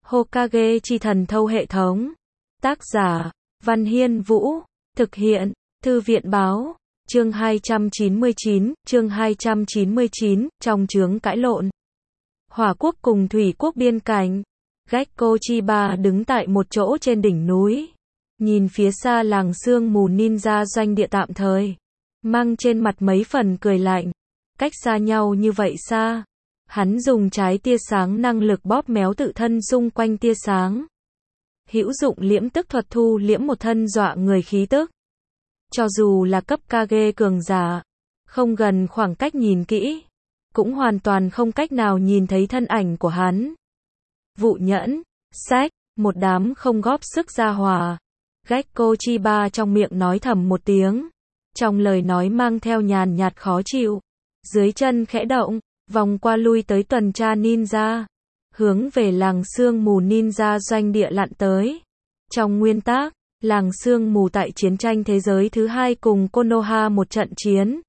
Hokage chi thần thâu hệ thống. Tác giả, Văn Hiên Vũ. Thực hiện, Thư viện Báo. Chương 299, trong chướng cãi lộn. Hỏa quốc cùng thủy quốc biên cảnh. Gekko Chiba đứng tại một chỗ trên đỉnh núi. Nhìn phía xa làng sương mù ninja doanh địa tạm thời. Mang trên mặt mấy phần cười lạnh. Cách xa nhau như vậy xa. Hắn dùng trái tia sáng năng lực bóp méo tự thân xung quanh tia sáng. Hữu dụng liễm tức thuật thu liễm một thân dọa người khí tức. Cho dù là cấp Kage cường giả, không gần khoảng cách nhìn kỹ, cũng hoàn toàn không cách nào nhìn thấy thân ảnh của hắn. Vụ nhẫn, sách, một đám không góp sức ra hòa. Gekko Chiba trong miệng nói thầm một tiếng. Trong lời nói mang theo nhàn nhạt khó chịu. Dưới chân khẽ động, vòng qua lui tới tuần tra ninja. Hướng về làng sương mù ninja doanh địa lặn tới. Trong nguyên tắc, làng sương mù tại chiến tranh thế giới thứ 2 cùng Konoha một trận chiến.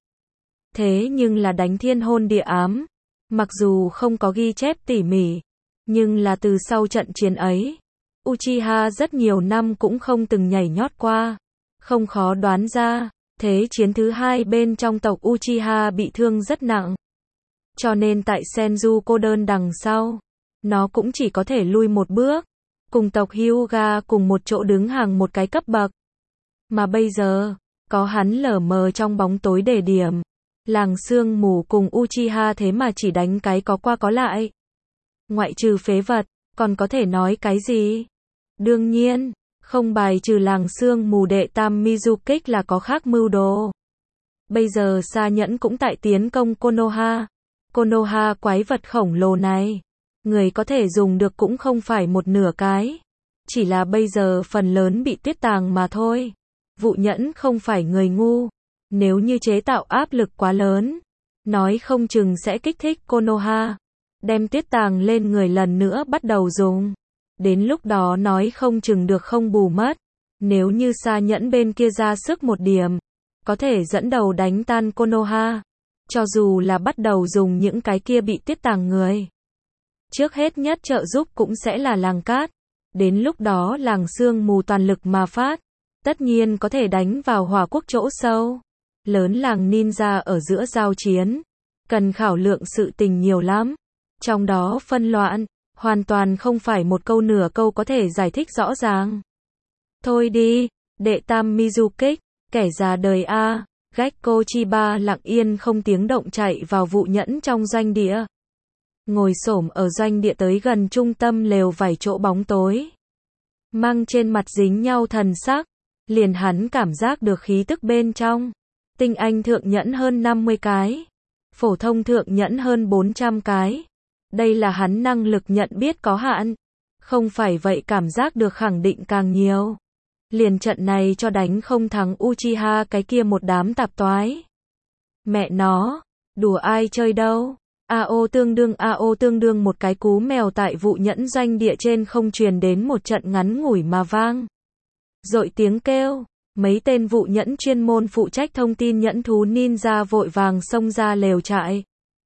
Thế nhưng là đánh thiên hôn địa ám. Mặc dù không có ghi chép tỉ mỉ, nhưng là từ sau trận chiến ấy, Uchiha rất nhiều năm cũng không từng nhảy nhót qua. Không khó đoán ra, thế chiến thứ 2 bên trong tộc Uchiha bị thương rất nặng. Cho nên tại Senju cô đơn đằng sau, nó cũng chỉ có thể lui một bước, cùng tộc Hyuga cùng một chỗ đứng hàng một cái cấp bậc. Mà bây giờ, có hắn lờ mờ trong bóng tối để điểm. Làng sương mù cùng Uchiha thế mà chỉ đánh cái có qua có lại. Ngoại trừ phế vật, còn có thể nói cái gì? Đương nhiên, không bài trừ làng sương mù đệ tam Mizukage là có khác mưu đồ. Bây giờ Sa Nhẫn cũng tại tiến công Konoha. Konoha quái vật khổng lồ này, người có thể dùng được cũng không phải một nửa cái. Chỉ là bây giờ phần lớn bị tuyết tàng mà thôi. Vụ nhẫn không phải người ngu. Nếu như chế tạo áp lực quá lớn, nói không chừng sẽ kích thích Konoha. Đem tuyết tàng lên người lần nữa bắt đầu dùng. Đến lúc đó nói không chừng được không bù mất. Nếu như Sa Nhẫn bên kia ra sức một điểm, có thể dẫn đầu đánh tan Konoha. Cho dù là bắt đầu dùng những cái kia bị tuyết tàng người. Trước hết nhất trợ giúp cũng sẽ là làng cát. Đến lúc đó làng sương mù toàn lực mà phát. Tất nhiên có thể đánh vào hỏa quốc chỗ sâu. Lớn làng ninja ở giữa giao chiến. Cần khảo lượng sự tình nhiều lắm. Trong đó phân loạn, hoàn toàn không phải một câu nửa câu có thể giải thích rõ ràng. Thôi đi, đệ tam Mizukage, kẻ già đời A. Gekko Chiba lặng yên không tiếng động chạy vào vụ nhẫn trong doanh địa. Ngồi xổm ở doanh địa tới gần trung tâm lều vải chỗ bóng tối. Mang trên mặt dính nhau thần sắc. Liền hắn cảm giác được khí tức bên trong. Tinh anh thượng nhẫn hơn 50 cái. Phổ thông thượng nhẫn hơn 400 cái. Đây là hắn năng lực nhận biết có hạn. Không phải vậy cảm giác được khẳng định càng nhiều. Liền trận này cho đánh không thắng Uchiha cái kia một đám tạp toái. Mẹ nó, đùa ai chơi đâu. AO tương đương một cái cú mèo tại vụ nhẫn doanh địa trên không truyền đến một trận ngắn ngủi mà vang. Rội tiếng kêu, mấy tên vụ nhẫn chuyên môn phụ trách thông tin nhẫn thú ninja vội vàng xông ra lều trại.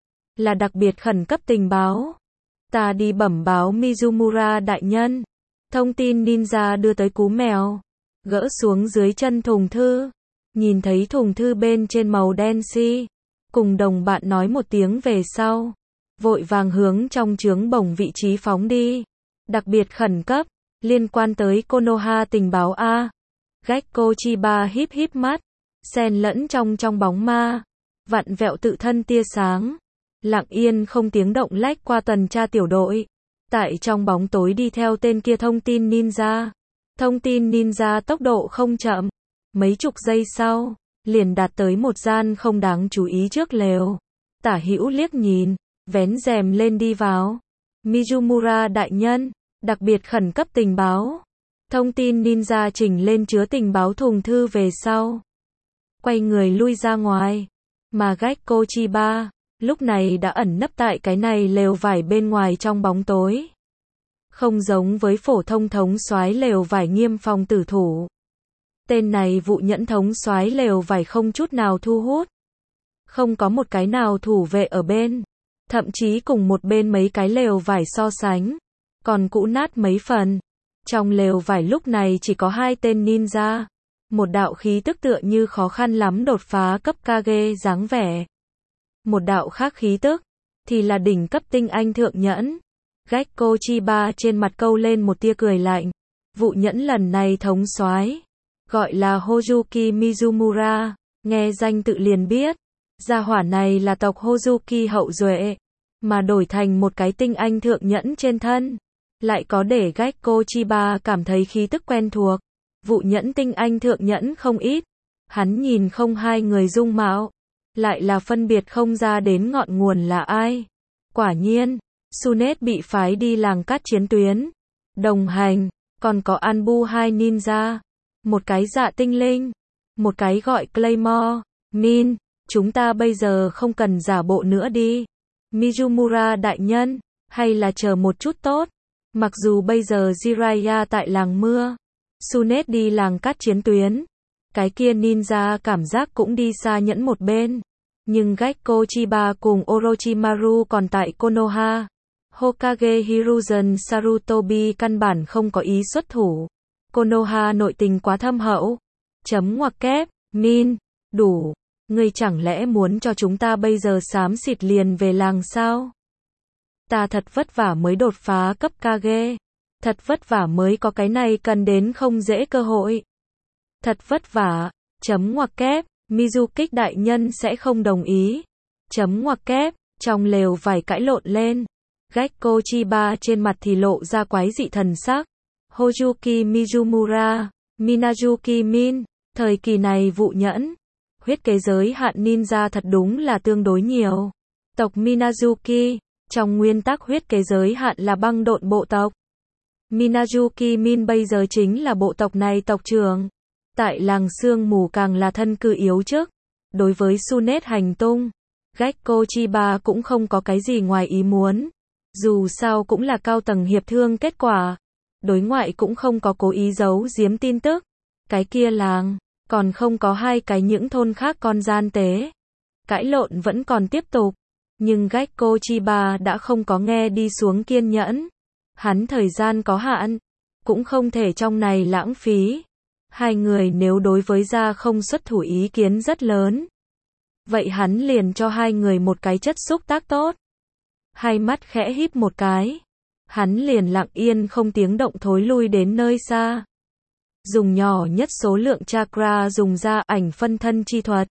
Là đặc biệt khẩn cấp tình báo. Ta đi bẩm báo Mizumura đại nhân. Thông tin ninja đưa tới cú mèo. Gỡ xuống dưới chân thùng thư. Nhìn thấy thùng thư bên trên màu đen xi. Cùng đồng bạn nói một tiếng về sau. Vội vàng hướng trong trướng bổng vị trí phóng đi. Đặc biệt khẩn cấp. Liên quan tới Konoha tình báo A. Gekko Chiba híp mắt. Xen lẫn trong bóng ma. Vặn vẹo tự thân tia sáng. Lặng yên không tiếng động lách qua tuần tra tiểu đội. Tại trong bóng tối đi theo tên kia thông tin ninja. Thông tin ninja tốc độ không chậm. Mấy chục giây sau, liền đạt tới một gian không đáng chú ý trước lều. Tả hữu liếc nhìn, vén rèm lên đi vào. Mizumura đại nhân, đặc biệt khẩn cấp tình báo. Thông tin ninja chỉnh lên chứa tình báo thùng thư về sau. Quay người lui ra ngoài. Mà Gekko Chiba lúc này đã ẩn nấp tại cái này lều vải bên ngoài trong bóng tối. Không giống với phổ thông thống soái lều vải nghiêm phòng tử thủ. Tên này vụ nhẫn thống soái lều vải không chút nào thu hút. Không có một cái nào thủ vệ ở bên. Thậm chí cùng một bên mấy cái lều vải so sánh. còn cũ nát mấy phần. Trong lều vải lúc này chỉ có 2 tên ninja. Một đạo khí tức tựa như khó khăn lắm đột phá cấp Kage dáng vẻ. Một đạo khác khí tức, thì là đỉnh cấp tinh anh thượng nhẫn. Gekko Chiba trên mặt câu lên một tia cười lạnh. Vụ nhẫn lần này thống soái, gọi là Hozuki Mizumura, nghe danh tự liền biết. Gia hỏa này là tộc Hozuki hậu duệ, mà đổi thành một cái tinh anh thượng nhẫn trên thân. Lại có để Gekko Chiba cảm thấy khí tức quen thuộc. Vụ nhẫn tinh anh thượng nhẫn không ít. Hắn nhìn không hai người dung mạo, lại là phân biệt không ra đến ngọn nguồn là ai. Quả nhiên, Sunet bị phái đi làng cát chiến tuyến. Đồng hành, còn có Anbu 2 ninja. Một cái dạ tinh linh, một cái gọi Claymore. Min, chúng ta bây giờ không cần giả bộ nữa đi. Mizumura đại nhân, hay là chờ một chút tốt. Mặc dù bây giờ Jiraiya tại làng mưa, Sunet đi làng cát chiến tuyến, cái kia ninja cảm giác cũng đi xa nhẫn một bên. Nhưng Gekko Chiba cùng Orochimaru còn tại Konoha. Hokage Hiruzen Sarutobi căn bản không có ý xuất thủ. Konoha nội tình quá thâm hậu. Chấm ngoặc kép, Min, đủ. Ngươi chẳng lẽ muốn cho chúng ta bây giờ xám xịt liền về làng sao? Ta thật vất vả mới đột phá cấp Kage. Thật vất vả mới có cái này cần đến không dễ cơ hội. Thật vất vả, chấm ngoặc kép, Mizukik đại nhân sẽ không đồng ý. Chấm ngoặc kép, trong lều vải cãi lộn lên. Gekko Chiba trên mặt thì lộ ra quái dị thần sắc. Hozuki Mizumura, Minazuki Min, thời kỳ này vụ nhẫn. Huyết kế giới hạn ninja thật đúng là tương đối nhiều. Tộc Minazuki, trong nguyên tắc huyết kế giới hạn là băng độn bộ tộc. Minazuki Min bây giờ chính là bộ tộc này tộc trưởng. Tại làng sương mù càng là thân cư yếu chức. Đối với Sunet hành tung, Gekko Chiba cũng không có cái gì ngoài ý muốn. Dù sao cũng là cao tầng hiệp thương kết quả. Đối ngoại cũng không có cố ý giấu giếm tin tức. Cái kia làng, còn không có 2 cái những thôn khác con gian tế. Cãi lộn vẫn còn tiếp tục. Nhưng Gekko Chiba đã không có nghe đi xuống kiên nhẫn. Hắn thời gian có hạn, cũng không thể trong này lãng phí. 2 người nếu đối với gia không xuất thủ ý kiến rất lớn. Vậy hắn liền cho 2 người một cái chất xúc tác tốt. Hai mắt khẽ híp một cái. Hắn liền lặng yên không tiếng động thối lui đến nơi xa. Dùng nhỏ nhất số lượng chakra dùng ra ảnh phân thân chi thuật.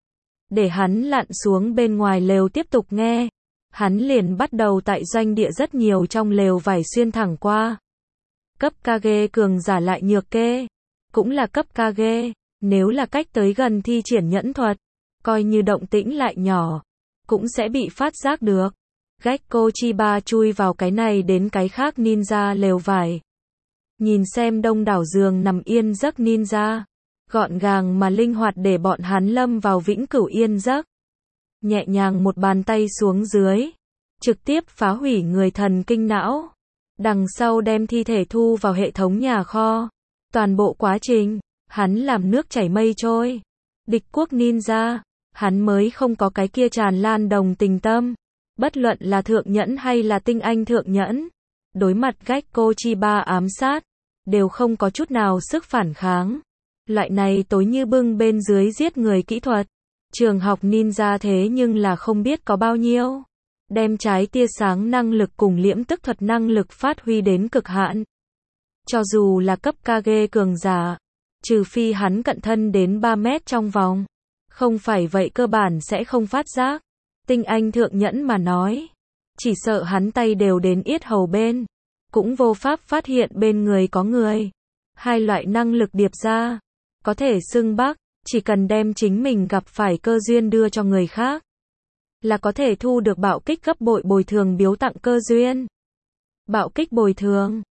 Để hắn lặn xuống bên ngoài lều tiếp tục nghe. Hắn liền bắt đầu tại doanh địa rất nhiều trong lều vải xuyên thẳng qua. Cấp Kage cường giả lại nhược kê. Cũng là cấp Kage. Nếu là cách tới gần thi triển nhẫn thuật, coi như động tĩnh lại nhỏ, cũng sẽ bị phát giác được. Gekko Chiba chui vào cái này đến cái khác ninja lều vải. Nhìn xem đông đảo giường nằm yên giấc ninja. Gọn gàng mà linh hoạt để bọn hắn lâm vào vĩnh cửu yên giấc. Nhẹ nhàng một bàn tay xuống dưới. Trực tiếp phá hủy người thần kinh não. Đằng sau đem thi thể thu vào hệ thống nhà kho. Toàn bộ quá trình, hắn làm nước chảy mây trôi. Địch quốc ninja, hắn mới không có cái kia tràn lan đồng tình tâm. Bất luận là thượng nhẫn hay là tinh anh thượng nhẫn. Đối mặt Gekko Chiba ám sát, đều không có chút nào sức phản kháng. Loại này tối như bưng bên dưới giết người kỹ thuật. Trường học ninja thế nhưng là không biết có bao nhiêu. Đem trái tia sáng năng lực cùng liễm tức thuật năng lực phát huy đến cực hạn. Cho dù là cấp Kage cường giả, trừ phi hắn cận thân đến 3 mét trong vòng. Không phải vậy cơ bản sẽ không phát giác. Tinh anh thượng nhẫn mà nói. Chỉ sợ hắn tay đều đến yết hầu bên. Cũng vô pháp phát hiện bên người có người. 2 loại năng lực điệp ra. Có thể xưng bác, chỉ cần đem chính mình gặp phải cơ duyên đưa cho người khác. Là có thể thu được bạo kích gấp bội bồi thường biếu tặng cơ duyên. Bạo kích bồi thường.